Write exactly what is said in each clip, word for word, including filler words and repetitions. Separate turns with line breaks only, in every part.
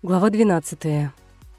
Глава двенадцатая.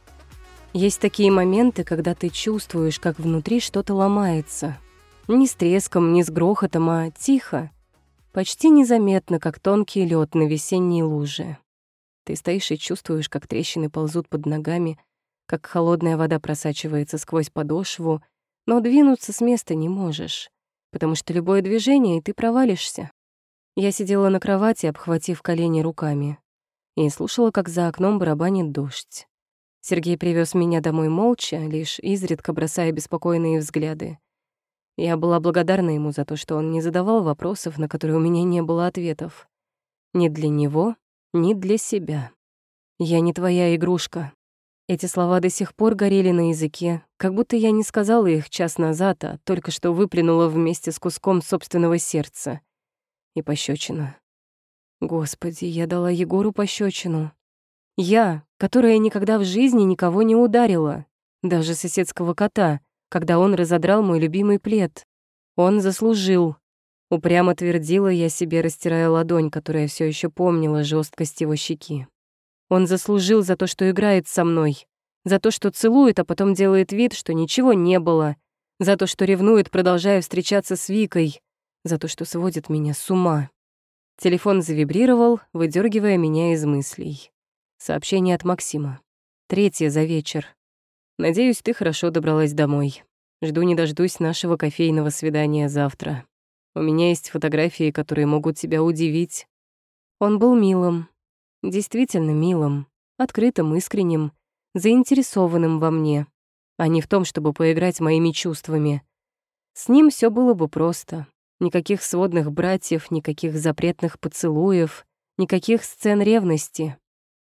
Есть такие моменты, когда ты чувствуешь, как внутри что-то ломается. Не с треском, не с грохотом, а тихо. Почти незаметно, как тонкий лед на весенней луже. Ты стоишь и чувствуешь, как трещины ползут под ногами, как холодная вода просачивается сквозь подошву, но двинуться с места не можешь, потому что любое движение, и ты провалишься. Я сидела на кровати, обхватив колени руками, и слушала, как за окном барабанит дождь. Сергей привез меня домой молча, лишь изредка бросая беспокойные взгляды. Я была благодарна ему за то, что он не задавал вопросов, на которые у меня не было ответов. Ни для него, ни для себя. «Я не твоя игрушка». Эти слова до сих пор горели на языке, как будто я не сказала их час назад, а только что выплюнула вместе с куском собственного сердца. И пощечина. Господи, я дала Егору пощечину. Я, которая никогда в жизни никого не ударила, даже соседского кота, когда он разодрал мой любимый плед. Он заслужил. Упрямо твердила я себе, растирая ладонь, которая все еще помнила жесткость его щеки. Он заслужил за то, что играет со мной, за то, что целует, а потом делает вид, что ничего не было, за то, что ревнует, продолжая встречаться с Викой, за то, что сводит меня с ума. Телефон завибрировал, выдергивая меня из мыслей. Сообщение от Максима. Третье за вечер. Надеюсь, ты хорошо добралась домой. Жду не дождусь нашего кофейного свидания завтра. У меня есть фотографии, которые могут тебя удивить. Он был милым. Действительно милым, открытым, искренним, заинтересованным во мне, а не в том, чтобы поиграть моими чувствами. С ним все было бы просто. Никаких сводных братьев, никаких запретных поцелуев, никаких сцен ревности.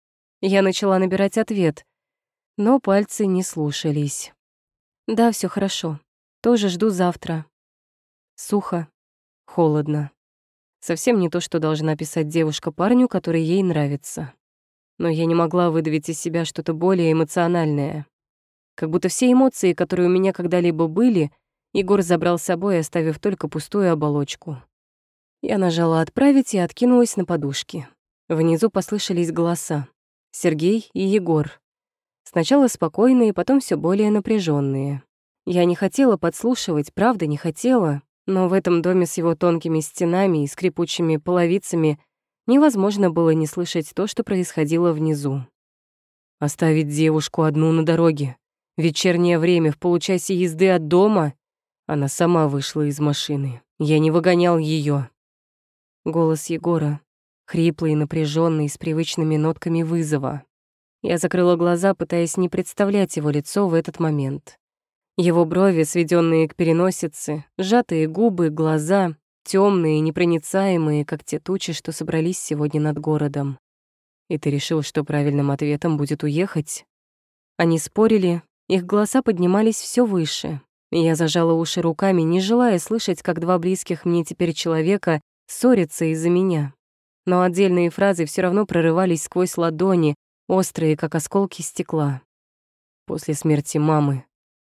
Я начала набирать ответ, но пальцы не слушались. Да, все хорошо. Тоже жду завтра. Сухо, холодно. Совсем не то, что должна писать девушка парню, который ей нравится. Но я не могла выдавить из себя что-то более эмоциональное. Как будто все эмоции, которые у меня когда-либо были, Егор забрал с собой, оставив только пустую оболочку. Я нажала «Отправить» и откинулась на подушки. Внизу послышались голоса. Сергей и Егор. Сначала спокойные, потом все более напряженные. Я не хотела подслушивать, правда, не хотела, но в этом доме с его тонкими стенами и скрипучими половицами невозможно было не слышать то, что происходило внизу. Оставить девушку одну на дороге. Вечернее время, в получасе езды от дома. Она сама вышла из машины. Я не выгонял ее. Голос Егора, хриплый и напряженный, с привычными нотками вызова. Я закрыла глаза, пытаясь не представлять его лицо в этот момент. Его брови, сведенные к переносице, сжатые губы, глаза, темные, непроницаемые, как те тучи, что собрались сегодня над городом. И ты решил, что правильным ответом будет уехать? Они спорили, их голоса поднимались все выше. И я зажала уши руками, не желая слышать, как два близких мне теперь человека ссорятся из-за меня. Но отдельные фразы все равно прорывались сквозь ладони, острые, как осколки стекла. После смерти мамы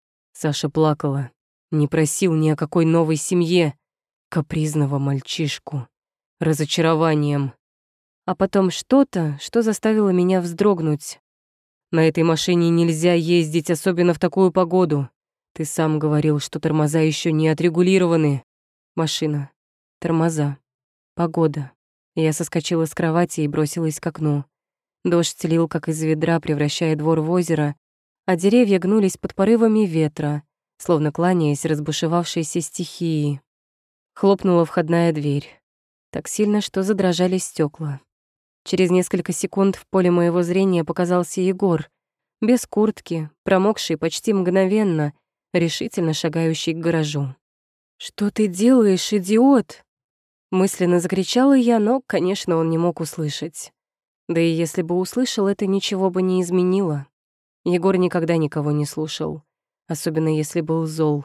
Саша плакала, не просил ни о какой новой семье, капризного мальчишку, разочарованием. А потом что-то, что заставило меня вздрогнуть. На этой машине нельзя ездить, особенно в такую погоду. Ты сам говорил, что тормоза еще не отрегулированы. Машина, тормоза, погода. Я соскочила с кровати и бросилась к окну. Дождь лил, как из ведра, превращая двор в озеро, а деревья гнулись под порывами ветра, словно кланяясь разбушевавшейся стихии. Хлопнула входная дверь. Так сильно, что задрожали стекла. Через несколько секунд в поле моего зрения показался Егор, без куртки, промокший почти мгновенно, решительно шагающий к гаражу. «Что ты делаешь, идиот?» Мысленно закричала я, но, конечно, он не мог услышать. Да и если бы услышал, это ничего бы не изменило. Егор никогда никого не слушал, особенно если был зол.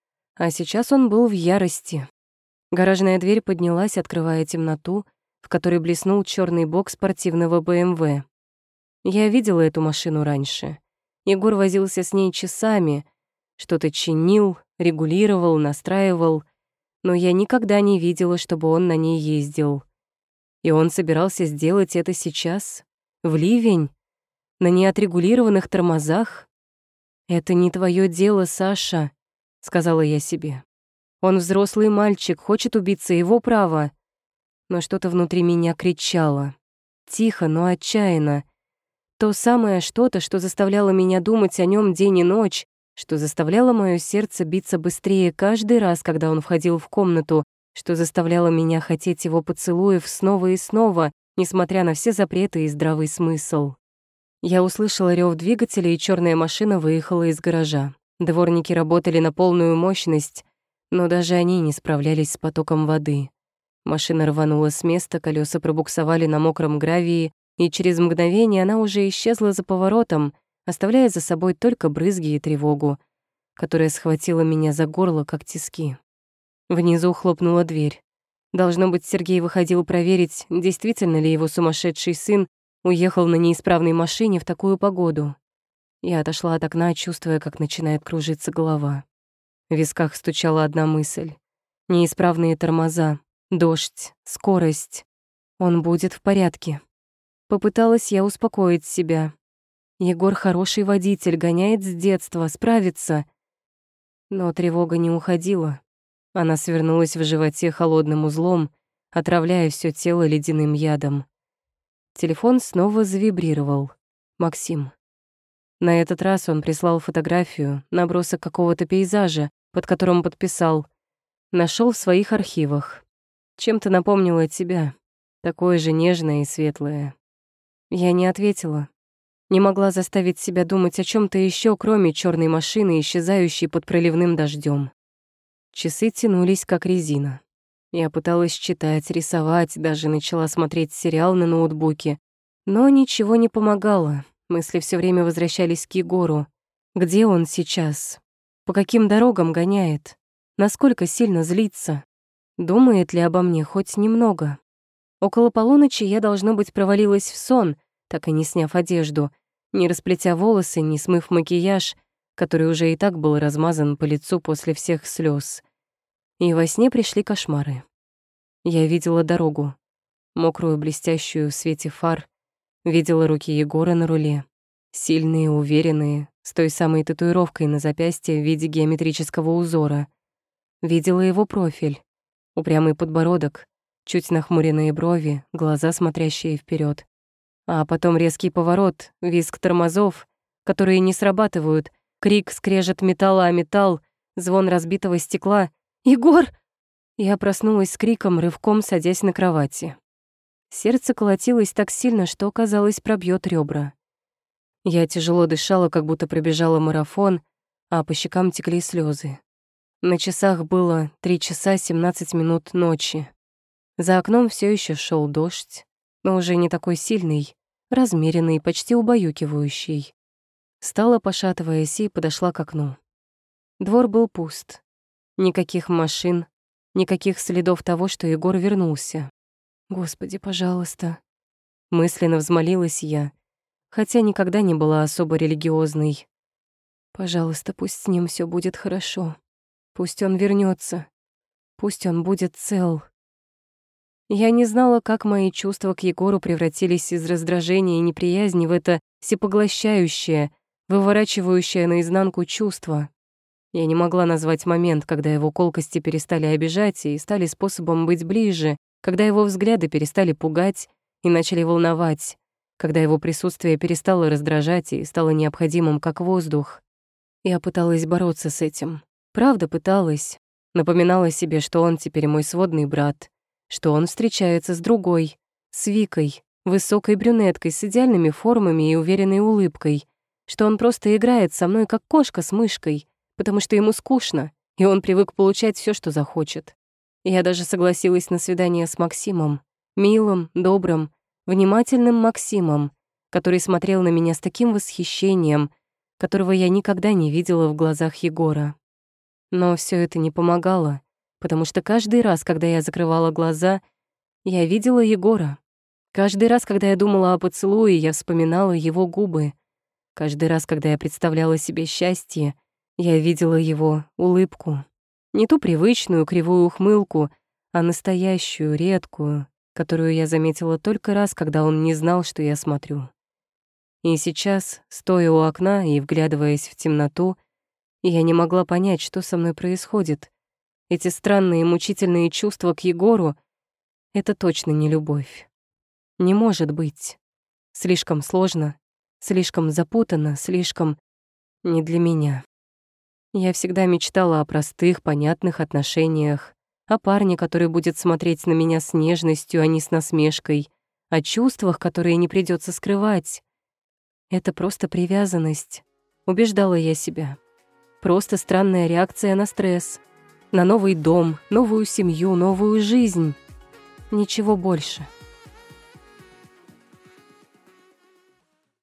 А сейчас он был в ярости. Гаражная дверь поднялась, открывая темноту, в которой блеснул черный бок спортивного бэ эм вэ. Я видела эту машину раньше. Егор возился с ней часами, что-то чинил, регулировал, настраивал, но я никогда не видела, чтобы он на ней ездил. И он собирался сделать это сейчас, в ливень. На неотрегулированных тормозах? «Это не твое дело, Саша», — сказала я себе. «Он взрослый мальчик, хочет убиться, его право». Но что-то внутри меня кричало. Тихо, но отчаянно. То самое что-то, что заставляло меня думать о нем день и ночь, что заставляло моё сердце биться быстрее каждый раз, когда он входил в комнату, что заставляло меня хотеть его поцелуев снова и снова, несмотря на все запреты и здравый смысл. Я услышала рёв двигателя, и чёрная машина выехала из гаража. Дворники работали на полную мощность, но даже они не справлялись с потоком воды. Машина рванула с места, колёса пробуксовали на мокром гравии, и через мгновение она уже исчезла за поворотом, оставляя за собой только брызги и тревогу, которая схватила меня за горло, как тиски. Внизу хлопнула дверь. Должно быть, Сергей выходил проверить, действительно ли его сумасшедший сын уехал на неисправной машине в такую погоду. Я отошла от окна, чувствуя, как начинает кружиться голова. В висках стучала одна мысль. Неисправные тормоза, дождь, скорость. Он будет в порядке. Попыталась я успокоить себя. Егор хороший водитель, гоняет с детства, справится. Но тревога не уходила. Она свернулась в животе холодным узлом, отравляя всё тело ледяным ядом. Телефон снова завибрировал. Максим. На этот раз он прислал фотографию, набросок какого-то пейзажа, под которым подписал: «Нашёл в своих архивах. Чем-то напомнило тебя, такое же нежное и светлое». Я не ответила. Не могла заставить себя думать о чём-то ещё, кроме чёрной машины, исчезающей под проливным дождём. Часы тянулись, как резина. Я пыталась читать, рисовать, даже начала смотреть сериал на ноутбуке. Но ничего не помогало. Мысли всё время возвращались к Егору. Где он сейчас? По каким дорогам гоняет? Насколько сильно злится? Думает ли обо мне хоть немного? Около полуночи я, должно быть, провалилась в сон, так и не сняв одежду, не расплетя волосы, не смыв макияж, который уже и так был размазан по лицу после всех слёз. И во сне пришли кошмары. Я видела дорогу, мокрую, блестящую в свете фар, видела руки Егора на руле, сильные, уверенные, с той самой татуировкой на запястье в виде геометрического узора. Видела его профиль, упрямый подбородок, чуть нахмуренные брови, глаза, смотрящие вперед. А потом резкий поворот, визг тормозов, которые не срабатывают, крик, скрежет металла о металл, звон разбитого стекла. «Егор!» Я проснулась с криком, рывком садясь на кровати. Сердце колотилось так сильно, что, казалось, пробьёт ребра. Я тяжело дышала, как будто пробежала марафон, а по щекам текли слезы. На часах было три часа семнадцать минут ночи. За окном все еще шел дождь, но уже не такой сильный, размеренный, почти убаюкивающий. Встала, пошатываясь, и подошла к окну. Двор был пуст. Никаких машин, никаких следов того, что Егор вернулся. «Господи, пожалуйста», — мысленно взмолилась я, хотя никогда не была особо религиозной. «Пожалуйста, пусть с ним все будет хорошо. Пусть он вернется. Пусть он будет цел». Я не знала, как мои чувства к Егору превратились из раздражения и неприязни в это всепоглощающее, выворачивающее наизнанку чувство. Я не могла назвать момент, когда его колкости перестали обижать и стали способом быть ближе, когда его взгляды перестали пугать и начали волновать, когда его присутствие перестало раздражать и стало необходимым, как воздух. Я пыталась бороться с этим. Правда, пыталась. Напоминала себе, что он теперь мой сводный брат, что он встречается с другой, с Викой, высокой брюнеткой с идеальными формами и уверенной улыбкой, что он просто играет со мной, как кошка с мышкой, потому что ему скучно, и он привык получать все, что захочет. Я даже согласилась на свидание с Максимом, милым, добрым, внимательным Максимом, который смотрел на меня с таким восхищением, которого я никогда не видела в глазах Егора. Но все это не помогало, потому что каждый раз, когда я закрывала глаза, я видела Егора. Каждый раз, когда я думала о поцелуе, я вспоминала его губы. Каждый раз, когда я представляла себе счастье, я видела его улыбку. Не ту привычную кривую ухмылку, а настоящую, редкую, которую я заметила только раз, когда он не знал, что я смотрю. И сейчас, стоя у окна и вглядываясь в темноту, я не могла понять, что со мной происходит. Эти странные мучительные чувства к Егору — это точно не любовь. Не может быть. Слишком сложно, слишком запутанно, слишком не для меня. Я всегда мечтала о простых, понятных отношениях, о парне, который будет смотреть на меня с нежностью, а не с насмешкой, о чувствах, которые не придется скрывать. Это просто привязанность, убеждала я себя. Просто странная реакция на стресс, на новый дом, новую семью, новую жизнь. Ничего больше.